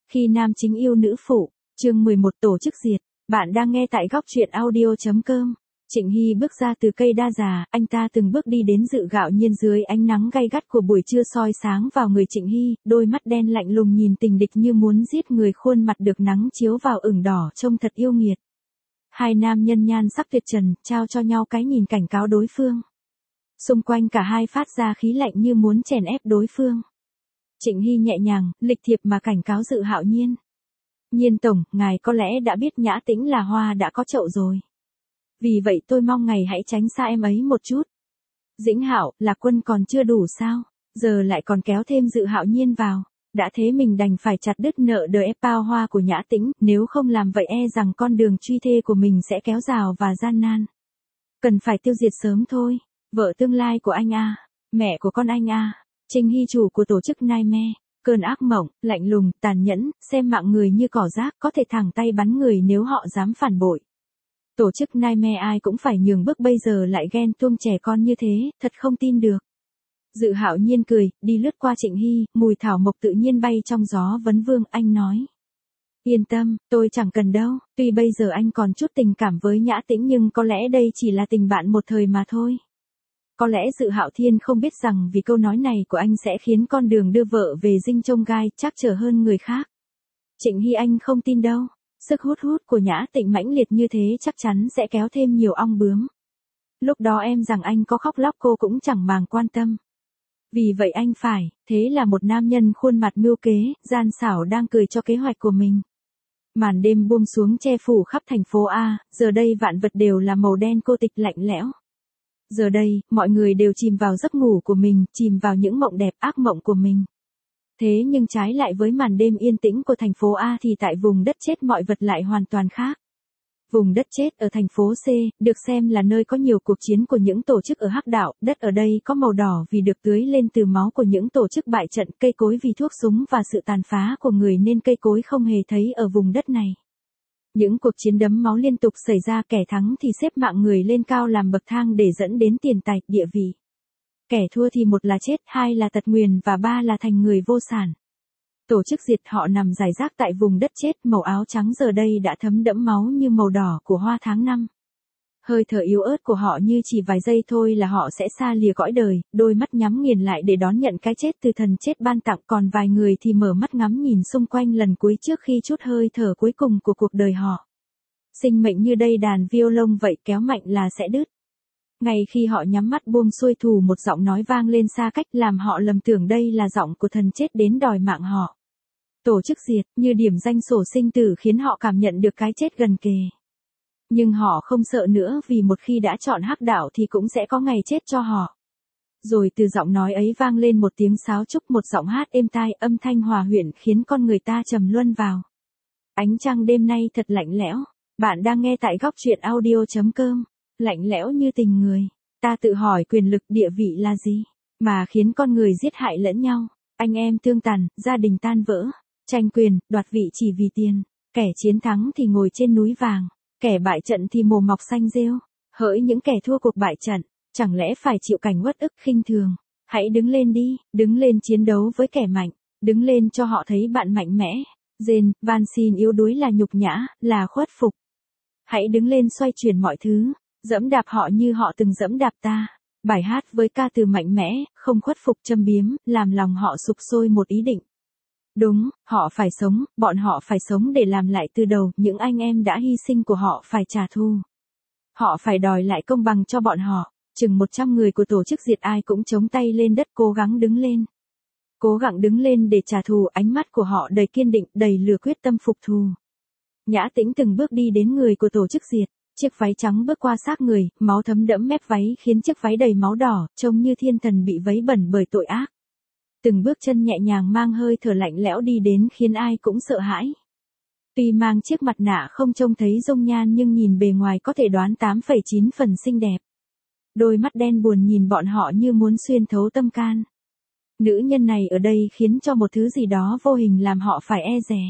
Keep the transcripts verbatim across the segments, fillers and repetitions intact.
Khi nam chính yêu nữ phụ, chương mười một tổ chức diệt. Bạn đang nghe tại góc truyện audio chấm com. Trịnh Hy bước ra từ cây đa già, anh ta từng bước đi đến dự gạo nhiên dưới ánh nắng gay gắt của buổi trưa soi sáng vào người Trịnh Hy, đôi mắt đen lạnh lùng nhìn tình địch như muốn giết người, khuôn mặt được nắng chiếu vào ửng đỏ trông thật yêu nghiệt. Hai nam nhân nhan sắc tuyệt trần, trao cho nhau cái nhìn cảnh cáo đối phương. Xung quanh cả hai phát ra khí lạnh như muốn chèn ép đối phương. Trịnh Hy nhẹ nhàng, lịch thiệp mà cảnh cáo Dự Hạo Nhiên. Nhiên tổng, ngài có lẽ đã biết Nhã Tĩnh là hoa đã có chậu rồi. Vì vậy tôi mong ngài hãy tránh xa em ấy một chút. Dĩnh Hạo, Lạc Quân còn chưa đủ sao? Giờ lại còn kéo thêm Dự Hạo Nhiên vào. Đã thế mình đành phải chặt đứt nợ đời ép bao hoa của Nhã Tĩnh, nếu không làm vậy e rằng con đường truy thê của mình sẽ kéo rào và gian nan. Cần phải tiêu diệt sớm thôi. Vợ tương lai của anh a, mẹ của con anh a. Trịnh Hy, chủ của tổ chức Nightmare, cơn ác mộng, lạnh lùng, tàn nhẫn, xem mạng người như cỏ rác, có thể thẳng tay bắn người nếu họ dám phản bội. Tổ chức Nightmare ai cũng phải nhường bước, bây giờ lại ghen tuông trẻ con như thế, thật không tin được. Dự Hạo Nhiên cười, đi lướt qua Trịnh Hy, mùi thảo mộc tự nhiên bay trong gió vấn vương, anh nói. Yên tâm, tôi chẳng cần đâu, tuy bây giờ anh còn chút tình cảm với Nhã Tĩnh nhưng có lẽ đây chỉ là tình bạn một thời mà thôi. Có lẽ Dự Hạo Thiên không biết rằng vì câu nói này của anh sẽ khiến con đường đưa vợ về dinh trông gai chắc trở hơn người khác. Trịnh Hy, anh không tin đâu. Sức hút hút của Nhã Tĩnh mãnh liệt như thế chắc chắn sẽ kéo thêm nhiều ong bướm. Lúc đó em rằng anh có khóc lóc cô cũng chẳng màng quan tâm. Vì vậy anh phải, thế là một nam nhân khuôn mặt mưu kế, gian xảo đang cười cho kế hoạch của mình. Màn đêm buông xuống che phủ khắp thành phố A, giờ đây vạn vật đều là màu đen cô tịch lạnh lẽo. Giờ đây, mọi người đều chìm vào giấc ngủ của mình, chìm vào những mộng đẹp ác mộng của mình. Thế nhưng trái lại với màn đêm yên tĩnh của thành phố A thì tại vùng đất chết mọi vật lại hoàn toàn khác. Vùng đất chết ở thành phố C, được xem là nơi có nhiều cuộc chiến của những tổ chức ở Hắc Đạo, đất ở đây có màu đỏ vì được tưới lên từ máu của những tổ chức bại trận, cây cối vì thuốc súng và sự tàn phá của người nên cây cối không hề thấy ở vùng đất này. Những cuộc chiến đẫm máu liên tục xảy ra, kẻ thắng thì xếp mạng người lên cao làm bậc thang để dẫn đến tiền tài, địa vị. Kẻ thua thì một là chết, hai là tật nguyền và ba là thành người vô sản. Tổ chức diệt họ nằm rải rác tại vùng đất chết, màu áo trắng giờ đây đã thấm đẫm máu như màu đỏ của hoa tháng năm. Hơi thở yếu ớt của họ như chỉ vài giây thôi là họ sẽ xa lìa cõi đời, đôi mắt nhắm nghiền lại để đón nhận cái chết từ thần chết ban tặng, còn vài người thì mở mắt ngắm nhìn xung quanh lần cuối trước khi chút hơi thở cuối cùng của cuộc đời họ. Sinh mệnh như đây đàn violon vậy, kéo mạnh là sẽ đứt. Ngay khi họ nhắm mắt buông xuôi thù, một giọng nói vang lên xa cách làm họ lầm tưởng đây là giọng của thần chết đến đòi mạng họ. Tổ chức diệt, như điểm danh sổ sinh tử khiến họ cảm nhận được cái chết gần kề. Nhưng họ không sợ nữa vì một khi đã chọn Hắc Đạo thì cũng sẽ có ngày chết cho họ. Rồi từ giọng nói ấy vang lên một tiếng sáo trúc, một giọng hát êm tai, âm thanh hòa quyện khiến con người ta trầm luân vào. Ánh trăng đêm nay thật lạnh lẽo. Bạn đang nghe tại góc truyện audio chấm com. Lạnh lẽo như tình người. Ta tự hỏi quyền lực địa vị là gì mà khiến con người giết hại lẫn nhau, anh em thương tàn, gia đình tan vỡ, tranh quyền, đoạt vị chỉ vì tiền. Kẻ chiến thắng thì ngồi trên núi vàng, kẻ bại trận thì mồ mọc xanh rêu. Hỡi những kẻ thua cuộc bại trận, chẳng lẽ phải chịu cảnh uất ức khinh thường? Hãy đứng lên đi, đứng lên chiến đấu với kẻ mạnh, đứng lên cho họ thấy bạn mạnh mẽ. Rên, van xin yếu đuối là nhục nhã, là khuất phục. Hãy đứng lên xoay chuyển mọi thứ, dẫm đạp họ như họ từng dẫm đạp ta. Bài hát với ca từ mạnh mẽ, không khuất phục châm biếm, làm lòng họ sục sôi một ý định. Đúng, họ phải sống, bọn họ phải sống để làm lại từ đầu, những anh em đã hy sinh của họ phải trả thù. Họ phải đòi lại công bằng cho bọn họ. Chừng một trăm người của tổ chức diệt ai cũng chống tay lên đất, cố gắng đứng lên. Cố gắng đứng lên để trả thù, ánh mắt của họ đầy kiên định, đầy lửa quyết tâm phục thù. Nhã Tĩnh từng bước đi đến người của tổ chức diệt. Chiếc váy trắng bước qua xác người, máu thấm đẫm mép váy khiến chiếc váy đầy máu đỏ, trông như thiên thần bị vấy bẩn bởi tội ác. Từng bước chân nhẹ nhàng mang hơi thở lạnh lẽo đi đến khiến ai cũng sợ hãi. Tuy mang chiếc mặt nạ không trông thấy dung nhan nhưng nhìn bề ngoài có thể đoán tám phẩy chín phần xinh đẹp. Đôi mắt đen buồn nhìn bọn họ như muốn xuyên thấu tâm can. Nữ nhân này ở đây khiến cho một thứ gì đó vô hình làm họ phải e dè.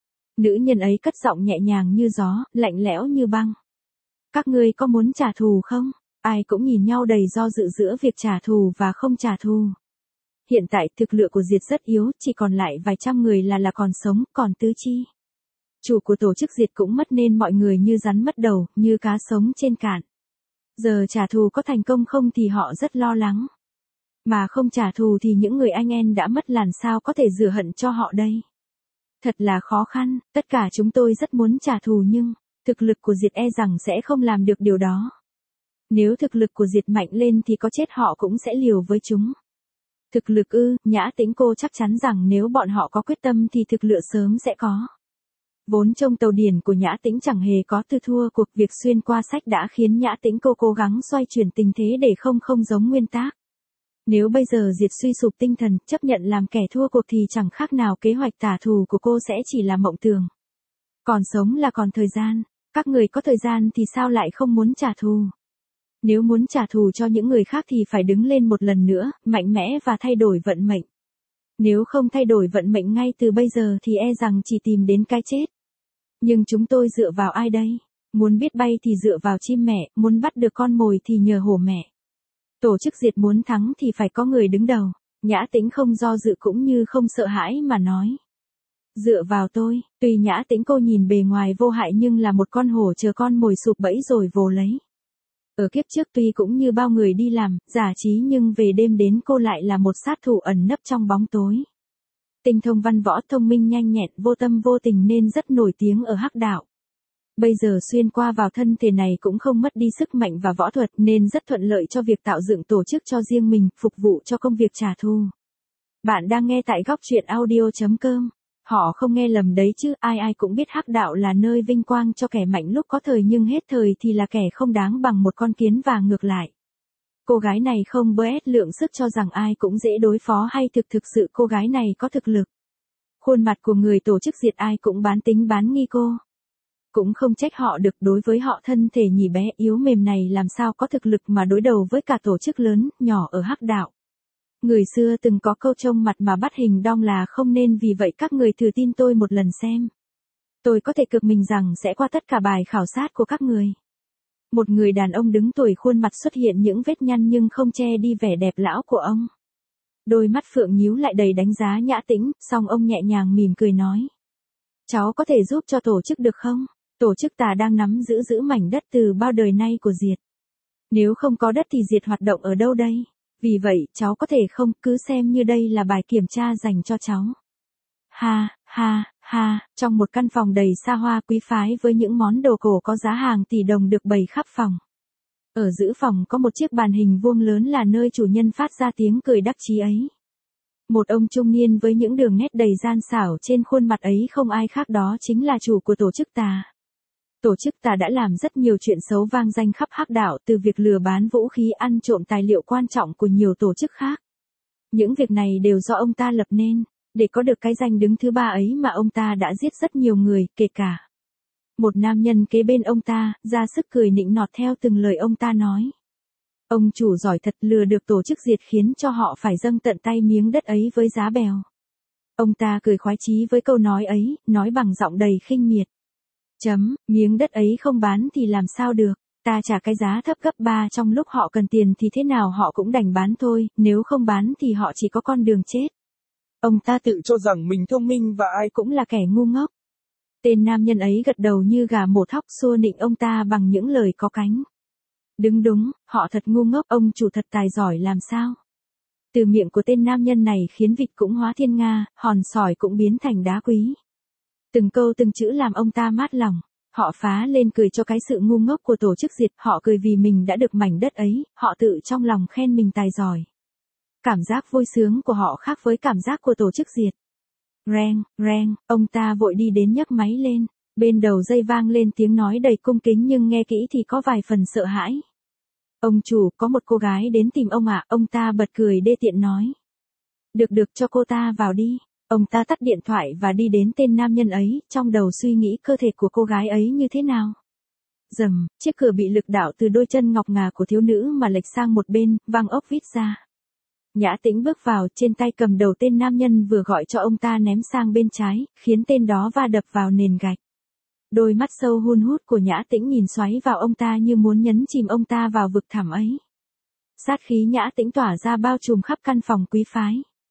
Nữ nhân ấy cất giọng nhẹ nhàng như gió, lạnh lẽo như băng. Các ngươi có muốn trả thù không? Ai cũng nhìn nhau đầy do dự giữa việc trả thù và không trả thù. Hiện tại thực lực của Diệt rất yếu, chỉ còn lại vài trăm người là là còn sống, còn tứ chi. Chủ của tổ chức Diệt cũng mất nên mọi người như rắn mất đầu, như cá sống trên cạn. Giờ trả thù có thành công không thì họ rất lo lắng. Mà không trả thù thì những người anh em đã mất làm sao có thể rửa hận cho họ đây. Thật là khó khăn, tất cả chúng tôi rất muốn trả thù nhưng, thực lực của Diệt e rằng sẽ không làm được điều đó. Nếu thực lực của Diệt mạnh lên thì có chết họ cũng sẽ liều với chúng. Thực lực ư, Nhã Tĩnh cô chắc chắn rằng nếu bọn họ có quyết tâm thì thực lực sớm sẽ có. Vốn trong tàu điển của Nhã Tĩnh chẳng hề có từ thua cuộc, việc xuyên qua sách đã khiến Nhã Tĩnh cô cố gắng xoay chuyển tình thế để không không giống nguyên tác. Nếu bây giờ Diệt suy sụp tinh thần, chấp nhận làm kẻ thua cuộc thì chẳng khác nào kế hoạch trả thù của cô sẽ chỉ là mộng tưởng. Còn sống là còn thời gian, các người có thời gian thì sao lại không muốn trả thù? Nếu muốn trả thù cho những người khác thì phải đứng lên một lần nữa, mạnh mẽ và thay đổi vận mệnh. Nếu không thay đổi vận mệnh ngay từ bây giờ thì e rằng chỉ tìm đến cái chết. Nhưng chúng tôi dựa vào ai đây? Muốn biết bay thì dựa vào chim mẹ, muốn bắt được con mồi thì nhờ hổ mẹ. Tổ chức Diệt muốn thắng thì phải có người đứng đầu. Nhã Tĩnh không do dự cũng như không sợ hãi mà nói. Dựa vào tôi, tuy Nhã Tĩnh cô nhìn bề ngoài vô hại nhưng là một con hổ chờ con mồi sụp bẫy rồi vồ lấy. Ở kiếp trước tuy cũng như bao người đi làm, giả trí nhưng về đêm đến cô lại là một sát thủ ẩn nấp trong bóng tối. Tinh thông văn võ, thông minh nhanh nhẹn, vô tâm vô tình nên rất nổi tiếng ở hắc đạo. Bây giờ xuyên qua vào thân thể này cũng không mất đi sức mạnh và võ thuật nên rất thuận lợi cho việc tạo dựng tổ chức cho riêng mình, phục vụ cho công việc trả thù. Bạn đang nghe tại góc truyện audio chấm com. Họ không nghe lầm đấy chứ, ai ai cũng biết hắc đạo là nơi vinh quang cho kẻ mạnh lúc có thời nhưng hết thời thì là kẻ không đáng bằng một con kiến và ngược lại. Cô gái này không bớt lượng sức cho rằng ai cũng dễ đối phó hay thực thực sự cô gái này có thực lực. Khuôn mặt của người tổ chức Diệt ai cũng bán tính bán nghi cô. Cũng không trách họ được, đối với họ thân thể nhỉ bé yếu mềm này làm sao có thực lực mà đối đầu với cả tổ chức lớn, nhỏ ở hắc đạo. Người xưa từng có câu trông mặt mà bắt hình đong là không nên, vì vậy các người thử tin tôi một lần xem. Tôi có thể cược mình rằng sẽ qua tất cả bài khảo sát của các người. Một người đàn ông đứng tuổi, khuôn mặt xuất hiện những vết nhăn nhưng không che đi vẻ đẹp lão của ông. Đôi mắt phượng nhíu lại đầy đánh giá Nhã Tĩnh, xong ông nhẹ nhàng mỉm cười nói. Cháu có thể giúp cho tổ chức được không? Tổ chức ta đang nắm giữ giữ mảnh đất từ bao đời nay của Diệt. Nếu không có đất thì Diệt hoạt động ở đâu đây? Vì vậy, cháu có thể không, cứ xem như đây là bài kiểm tra dành cho cháu. Ha, ha, ha, trong một căn phòng đầy xa hoa quý phái với những món đồ cổ có giá hàng tỷ đồng được bày khắp phòng. Ở giữa phòng có một chiếc bàn hình vuông lớn là nơi chủ nhân phát ra tiếng cười đắc chí ấy. Một ông trung niên với những đường nét đầy gian xảo trên khuôn mặt ấy không ai khác đó chính là chủ của tổ chức ta. Tổ chức ta đã làm rất nhiều chuyện xấu vang danh khắp hắc đạo, từ việc lừa bán vũ khí, ăn trộm tài liệu quan trọng của nhiều tổ chức khác. Những việc này đều do ông ta lập nên, để có được cái danh đứng thứ ba ấy mà ông ta đã giết rất nhiều người, kể cả một nam nhân kế bên ông ta, ra sức cười nịnh nọt theo từng lời ông ta nói. Ông chủ giỏi thật, lừa được tổ chức Diệt khiến cho họ phải dâng tận tay miếng đất ấy với giá bèo. Ông ta cười khoái chí với câu nói ấy, nói bằng giọng đầy khinh miệt. Chấm, miếng đất ấy không bán thì làm sao được, ta trả cái giá thấp gấp ba, trong lúc họ cần tiền thì thế nào họ cũng đành bán thôi, nếu không bán thì họ chỉ có con đường chết. Ông ta tự cho rằng mình thông minh và ai cũng là kẻ ngu ngốc. Tên nam nhân ấy gật đầu như gà mổ thóc, xua nịnh ông ta bằng những lời có cánh. Đúng đúng, họ thật ngu ngốc, ông chủ thật tài giỏi làm sao. Từ miệng của tên nam nhân này khiến vịt cũng hóa thiên nga, hòn sỏi cũng biến thành đá quý. Từng câu từng chữ làm ông ta mát lòng. Họ phá lên cười cho cái sự ngu ngốc của tổ chức Diệt, họ cười vì mình đã được mảnh đất ấy, họ tự trong lòng khen mình tài giỏi. Cảm giác vui sướng của họ khác với cảm giác của tổ chức Diệt. Reng, reng, ông ta vội đi đến nhấc máy lên, bên đầu dây vang lên tiếng nói đầy cung kính nhưng nghe kỹ thì có vài phần sợ hãi. Ông chủ, có một cô gái đến tìm ông ạ, ông ta bật cười đê tiện nói. Được được, cho cô ta vào đi. Ông ta tắt điện thoại và đi đến tên nam nhân ấy, trong đầu suy nghĩ cơ thể của cô gái ấy như thế nào. Rầm, chiếc cửa bị lực đảo từ đôi chân ngọc ngà của thiếu nữ mà lệch sang một bên, văng ốc vít ra. Nhã Tĩnh bước vào, trên tay cầm đầu tên nam nhân vừa gọi cho ông ta ném sang bên trái, khiến tên đó va đập vào nền gạch. Đôi mắt sâu hun hút của Nhã Tĩnh nhìn xoáy vào ông ta như muốn nhấn chìm ông ta vào vực thẳm ấy. Sát khí Nhã Tĩnh tỏa ra bao trùm khắp căn phòng quý phái.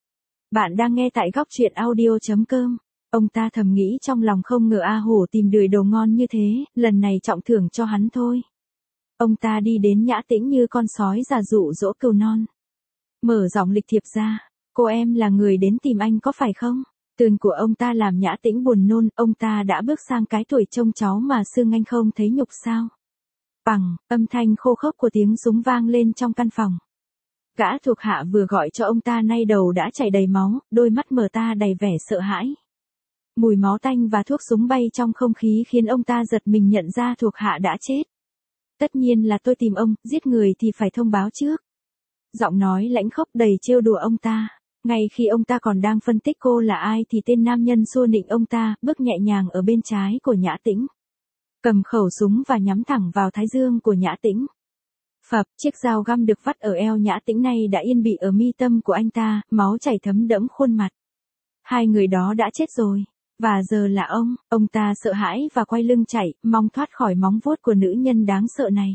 Bạn đang nghe tại góc truyện audio.com. Ông ta thầm nghĩ trong lòng, không ngờ A Hổ tìm đười đồ ngon như thế, lần này trọng thưởng cho hắn thôi. Ông ta đi đến Nhã Tĩnh như con sói già dụ dỗ cừu non. Mở giọng lịch thiệp ra, cô em là người đến tìm anh có phải không? Tường của ông ta làm Nhã Tĩnh buồn nôn, ông ta đã bước sang cái tuổi trông cháu mà xương anh không thấy nhục sao? Bằng, âm thanh khô khốc của tiếng súng vang lên trong căn phòng. Gã thuộc hạ vừa gọi cho ông ta nay đầu đã chảy đầy máu, đôi mắt mở ta đầy vẻ sợ hãi. Mùi máu tanh và thuốc súng bay trong không khí khiến ông ta giật mình nhận ra thuộc hạ đã chết. Tất nhiên là tôi tìm ông, giết người thì phải thông báo trước. Giọng nói lãnh khốc đầy trêu đùa ông ta. Ngay khi ông ta còn đang phân tích cô là ai thì tên nam nhân xua nịnh ông ta, bước nhẹ nhàng ở bên trái của Nhã Tĩnh. Cầm khẩu súng và nhắm thẳng vào thái dương của Nhã Tĩnh. Phập, chiếc dao găm được vắt ở eo Nhã Tĩnh này đã yên bị ở mi tâm của anh ta, máu chảy thấm đẫm khuôn mặt. Hai người đó đã chết rồi. Và giờ là ông, ông ta sợ hãi và quay lưng chạy, mong thoát khỏi móng vuốt của nữ nhân đáng sợ này.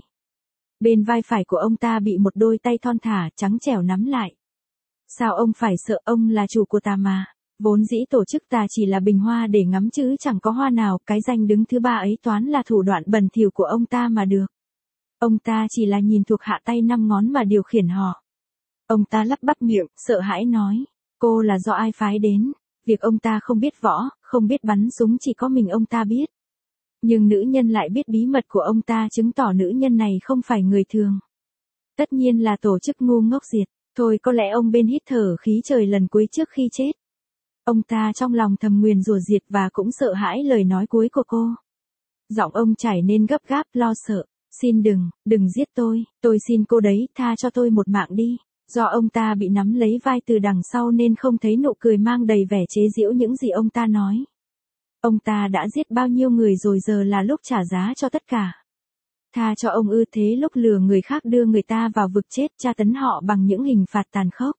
Bên vai phải của ông ta bị một đôi tay thon thả, trắng trẻo nắm lại. Sao ông phải sợ, ông là chủ của ta mà. Vốn dĩ tổ chức ta chỉ là bình hoa để ngắm chứ chẳng có hoa nào, cái danh đứng thứ ba ấy toán là thủ đoạn bẩn thỉu của ông ta mà được. Ông ta chỉ là nhìn thuộc hạ tay năm ngón mà điều khiển họ. Ông ta lắp bắp miệng, sợ hãi nói, cô là do ai phái đến? Việc ông ta không biết võ, không biết bắn súng chỉ có mình ông ta biết. Nhưng nữ nhân lại biết bí mật của ông ta, chứng tỏ nữ nhân này không phải người thường. Tất nhiên là tổ chức ngu ngốc diệt. Thôi có lẽ ông bên hít thở khí trời lần cuối trước khi chết. Ông ta trong lòng thầm nguyền rủa diệt và cũng sợ hãi lời nói cuối của cô. Giọng ông chảy nên gấp gáp, lo sợ. Xin đừng, đừng giết tôi, tôi xin cô đấy, tha cho tôi một mạng đi. Do ông ta bị nắm lấy vai từ đằng sau nên không thấy nụ cười mang đầy vẻ chế giễu những gì ông ta nói. Ông ta đã giết bao nhiêu người rồi, giờ là lúc trả giá cho tất cả. Tha cho ông ư? Thế lúc lừa người khác đưa người ta vào vực chết, tra tấn họ bằng những hình phạt tàn khốc.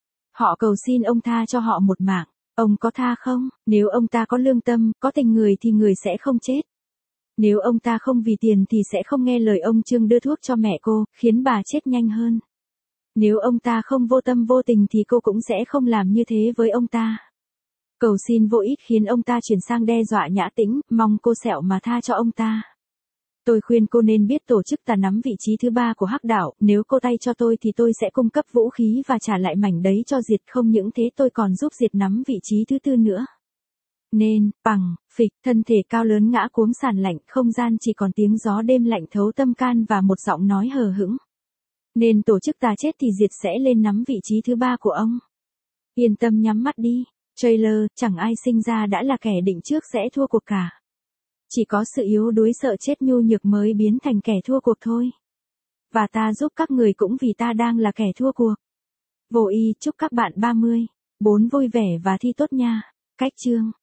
Họ cầu xin ông tha cho họ một mạng. Ông có tha không? Nếu ông ta có lương tâm, có tình người thì người sẽ không chết. Nếu ông ta không vì tiền thì sẽ không nghe lời ông Trương đưa thuốc cho mẹ cô, khiến bà chết nhanh hơn. Nếu ông ta không vô tâm vô tình thì cô cũng sẽ không làm như thế với ông ta. Cầu xin vô ích khiến ông ta chuyển sang đe dọa Nhã Tĩnh, mong cô sẹo mà tha cho ông ta. Tôi khuyên cô nên biết tổ chức ta nắm vị trí thứ ba của Hắc Đạo, nếu cô tay cho tôi thì tôi sẽ cung cấp vũ khí và trả lại mảnh đấy cho Diệt, không những thế tôi còn giúp Diệt nắm vị trí thứ tư nữa. Nên, bằng, phịch, thân thể cao lớn ngã cuống sàn lạnh, không gian chỉ còn tiếng gió đêm lạnh thấu tâm can và một giọng nói hờ hững. Nên tổ chức ta chết thì Diệt sẽ lên nắm vị trí thứ ba của ông. Yên tâm nhắm mắt đi. Trailer, chẳng ai sinh ra đã là kẻ định trước sẽ thua cuộc cả. Chỉ có sự yếu đuối sợ chết nhu nhược mới biến thành kẻ thua cuộc thôi. Và ta giúp các người cũng vì ta đang là kẻ thua cuộc. Vô Y chúc các bạn ba mươi, bốn vui vẻ và thi tốt nha. Cách chương